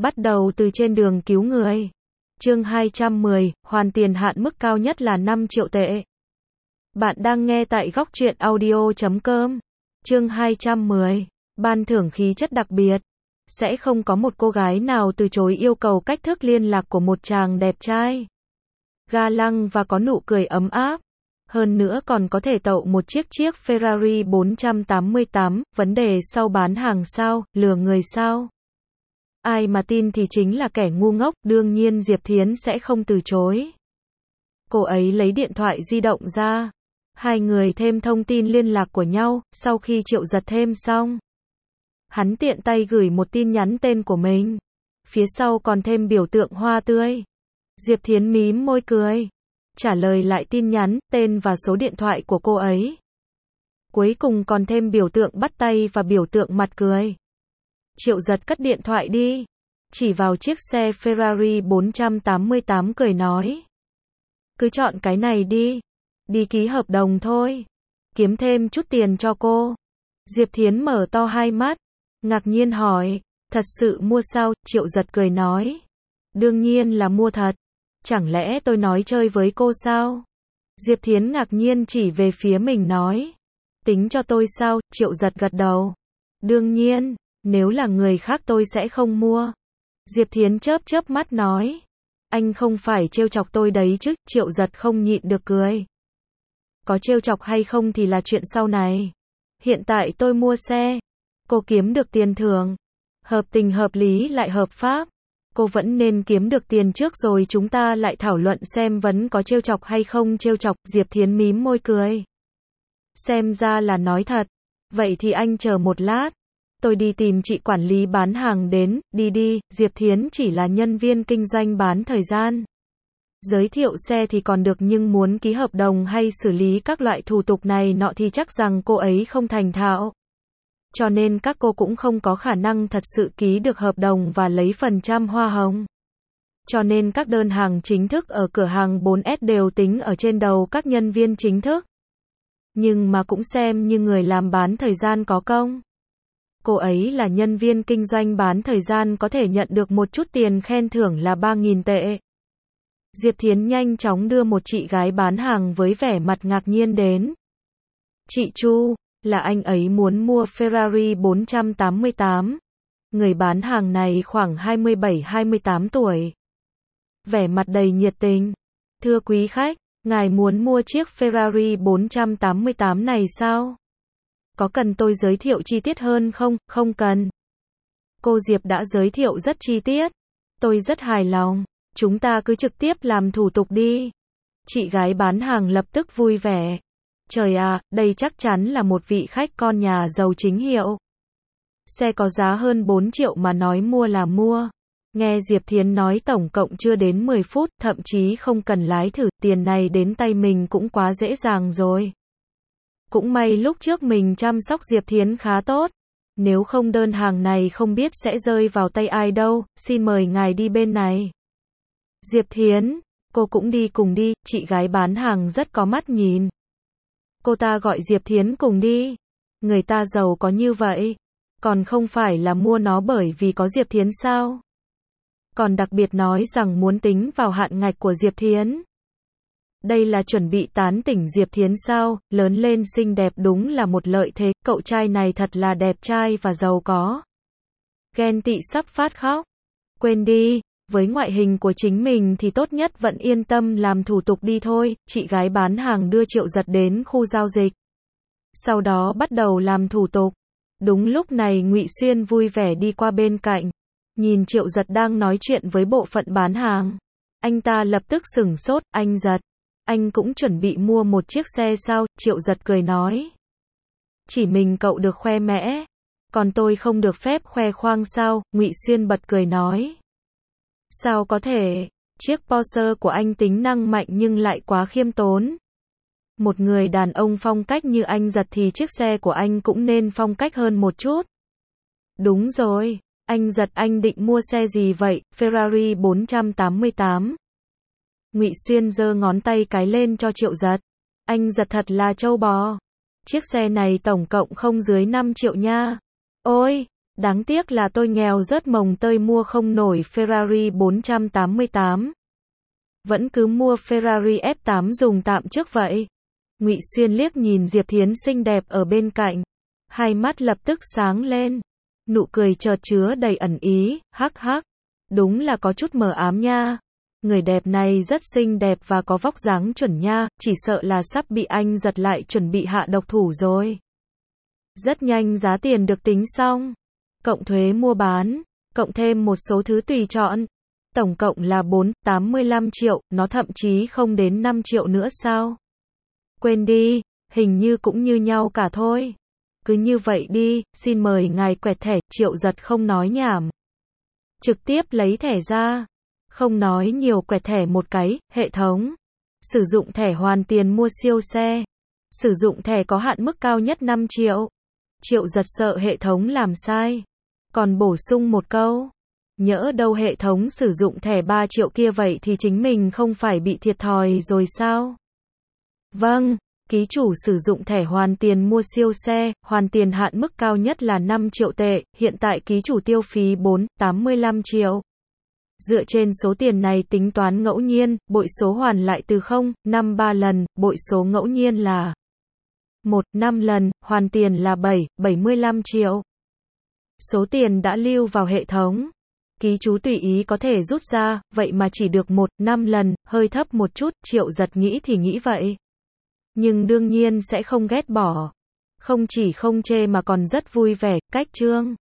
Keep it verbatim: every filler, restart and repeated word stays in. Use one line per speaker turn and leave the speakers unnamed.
Bắt đầu từ trên đường cứu người. Chương hai trăm mười, hoàn tiền hạn mức cao nhất là năm triệu tệ. Bạn đang nghe tại góc truyện audio chấm com. Chương hai trăm mười, ban thưởng khí chất đặc biệt. Sẽ không có một cô gái nào từ chối yêu cầu cách thức liên lạc của một chàng đẹp trai, ga lăng và có nụ cười ấm áp. Hơn nữa còn có thể tậu một chiếc chiếc Ferrari bốn trăm tám mươi tám, vấn đề sau bán hàng sao, lừa người sao? Ai mà tin thì chính là kẻ ngu ngốc, đương nhiên Diệp Thiến sẽ không từ chối. Cô ấy lấy điện thoại di động ra. Hai người thêm thông tin liên lạc của nhau, sau khi Triệu Giật thêm xong. Hắn tiện tay gửi một tin nhắn tên của mình. Phía sau còn thêm biểu tượng hoa tươi. Diệp Thiến mím môi cười. Trả lời lại tin nhắn, tên và số điện thoại của cô ấy. Cuối cùng còn thêm biểu tượng bắt tay và biểu tượng mặt cười. Triệu Giật cất điện thoại đi. Chỉ vào chiếc xe Ferrari bốn trăm tám mươi tám cười nói. Cứ chọn cái này đi. Đi ký hợp đồng thôi. Kiếm thêm chút tiền cho cô. Diệp Thiến mở to hai mắt. Ngạc nhiên hỏi. Thật sự mua sao? Triệu Giật cười nói. Đương nhiên là mua thật. Chẳng lẽ tôi nói chơi với cô sao? Diệp Thiến ngạc nhiên chỉ về phía mình nói. Tính cho tôi sao? Triệu Giật gật đầu. Đương nhiên, nếu là người khác tôi sẽ không mua. Diệp Thiến chớp chớp mắt nói. Anh không phải trêu chọc tôi đấy chứ? Triệu Giật không nhịn được cười. Có trêu chọc hay không thì là chuyện sau này. Hiện tại tôi mua xe. Cô kiếm được tiền thưởng. Hợp tình hợp lý lại hợp pháp. Cô vẫn nên kiếm được tiền trước rồi chúng ta lại thảo luận xem vẫn có trêu chọc hay không trêu chọc. Diệp Thiến mím môi cười. Xem ra là nói thật. Vậy thì anh chờ một lát. Tôi đi tìm chị quản lý bán hàng đến. Đi đi. Diệp Thiến chỉ là nhân viên kinh doanh bán thời gian. Giới thiệu xe thì còn được nhưng muốn ký hợp đồng hay xử lý các loại thủ tục này nọ thì chắc rằng cô ấy không thành thạo. Cho nên các cô cũng không có khả năng thật sự ký được hợp đồng và lấy phần trăm hoa hồng. Cho nên các đơn hàng chính thức ở cửa hàng bốn S đều tính ở trên đầu các nhân viên chính thức. Nhưng mà cũng xem như người làm bán thời gian có công. Cô ấy là nhân viên kinh doanh bán thời gian có thể nhận được một chút tiền khen thưởng là ba nghìn tệ. Diệp Thiến nhanh chóng đưa một chị gái bán hàng với vẻ mặt ngạc nhiên đến. Chị Chu, là anh ấy muốn mua Ferrari bốn trăm tám mươi tám. Người bán hàng này khoảng hai mươi bảy hai mươi tám tuổi. Vẻ mặt đầy nhiệt tình. Thưa quý khách, ngài muốn mua chiếc Ferrari bốn trăm tám mươi tám này sao? Có cần tôi giới thiệu chi tiết hơn không? Không cần. Cô Diệp đã giới thiệu rất chi tiết. Tôi rất hài lòng. Chúng ta cứ trực tiếp làm thủ tục đi. Chị gái bán hàng lập tức vui vẻ. Trời à, đây chắc chắn là một vị khách con nhà giàu chính hiệu. Xe có giá hơn bốn triệu mà nói mua là mua. Nghe Diệp Thiến nói tổng cộng chưa đến mười phút, thậm chí không cần lái thử, tiền này đến tay mình cũng quá dễ dàng rồi. Cũng may lúc trước mình chăm sóc Diệp Thiến khá tốt. Nếu không đơn hàng này không biết sẽ rơi vào tay ai đâu, xin mời ngài đi bên này. Diệp Thiến, cô cũng đi cùng đi, chị gái bán hàng rất có mắt nhìn. Cô ta gọi Diệp Thiến cùng đi. Người ta giàu có như vậy. Còn không phải là mua nó bởi vì có Diệp Thiến sao? Còn đặc biệt nói rằng muốn tính vào hạn ngạch của Diệp Thiến. Đây là chuẩn bị tán tỉnh Diệp Thiến sao? Lớn lên xinh đẹp đúng là một lợi thế. Cậu trai này thật là đẹp trai và giàu có. Ghen tị sắp phát khóc. Quên đi. Với ngoại hình của chính mình thì tốt nhất vẫn yên tâm làm thủ tục đi thôi. Chị gái bán hàng đưa Triệu Giật đến khu giao dịch. Sau đó bắt đầu làm thủ tục. Đúng lúc này Ngụy Xuyên vui vẻ đi qua bên cạnh. Nhìn Triệu Giật đang nói chuyện với bộ phận bán hàng. Anh ta lập tức sửng sốt. Anh Giật, anh cũng chuẩn bị mua một chiếc xe sao? Triệu Giật cười nói. Chỉ mình cậu được khoe mẽ. Còn tôi không được phép khoe khoang sao? Ngụy Xuyên bật cười nói. Sao có thể, chiếc Porsche của anh tính năng mạnh nhưng lại quá khiêm tốn. Một người đàn ông phong cách như anh Giật thì chiếc xe của anh cũng nên phong cách hơn một chút. Đúng rồi, anh Giật anh định mua xe gì vậy? Ferrari bốn trăm tám mươi tám. Ngụy Xuyên giơ ngón tay cái lên cho Triệu Giật. Anh Giật thật là trâu bò. Chiếc xe này tổng cộng không dưới năm triệu nha. Ôi, Đáng tiếc là tôi nghèo rớt mồng tơi mua không nổi Ferrari bốn trăm tám mươi tám. Vẫn cứ mua Ferrari F tám dùng tạm trước vậy. Ngụy Xuyên liếc nhìn Diệp Thiến xinh đẹp ở bên cạnh. Hai mắt lập tức sáng lên. Nụ cười chợt chứa đầy ẩn ý, hắc hắc. Đúng là có chút mờ ám nha. Người đẹp này rất xinh đẹp và có vóc dáng chuẩn nha, chỉ sợ là sắp bị anh giật lại chuẩn bị hạ độc thủ rồi. Rất nhanh giá tiền được tính xong. Cộng thuế mua bán, cộng thêm một số thứ tùy chọn. Tổng cộng là bốn trăm tám mươi lăm triệu, nó thậm chí không đến năm triệu nữa sao? Quên đi, hình như cũng như nhau cả thôi. Cứ như vậy đi, xin mời ngài quẹt thẻ, Triệu Giật không nói nhảm. Trực tiếp lấy thẻ ra. Không nói nhiều, quẹt thẻ một cái, hệ thống. Sử dụng thẻ hoàn tiền mua siêu xe. Sử dụng thẻ có hạn mức cao nhất năm triệu. Triệu Giật sợ hệ thống làm sai. Còn bổ sung một câu. Nhỡ đâu hệ thống sử dụng thẻ ba triệu kia vậy thì chính mình không phải bị thiệt thòi rồi sao? Vâng, ký chủ sử dụng thẻ hoàn tiền mua siêu xe, hoàn tiền hạn mức cao nhất là năm triệu tệ, hiện tại ký chủ tiêu phí bốn trăm tám mươi lăm triệu. Dựa trên số tiền này tính toán ngẫu nhiên, bội số hoàn lại từ không, năm ba lần, bội số ngẫu nhiên là một, năm lần, hoàn tiền là bảy, bảy mươi lăm triệu. Số tiền đã lưu vào hệ thống. Ký chủ tùy ý có thể rút ra, vậy mà chỉ được một, năm lần, hơi thấp một chút, Triệu Giật nghĩ thì nghĩ vậy. Nhưng đương nhiên sẽ không ghét bỏ. Không chỉ không chê mà còn rất vui vẻ, cách chương.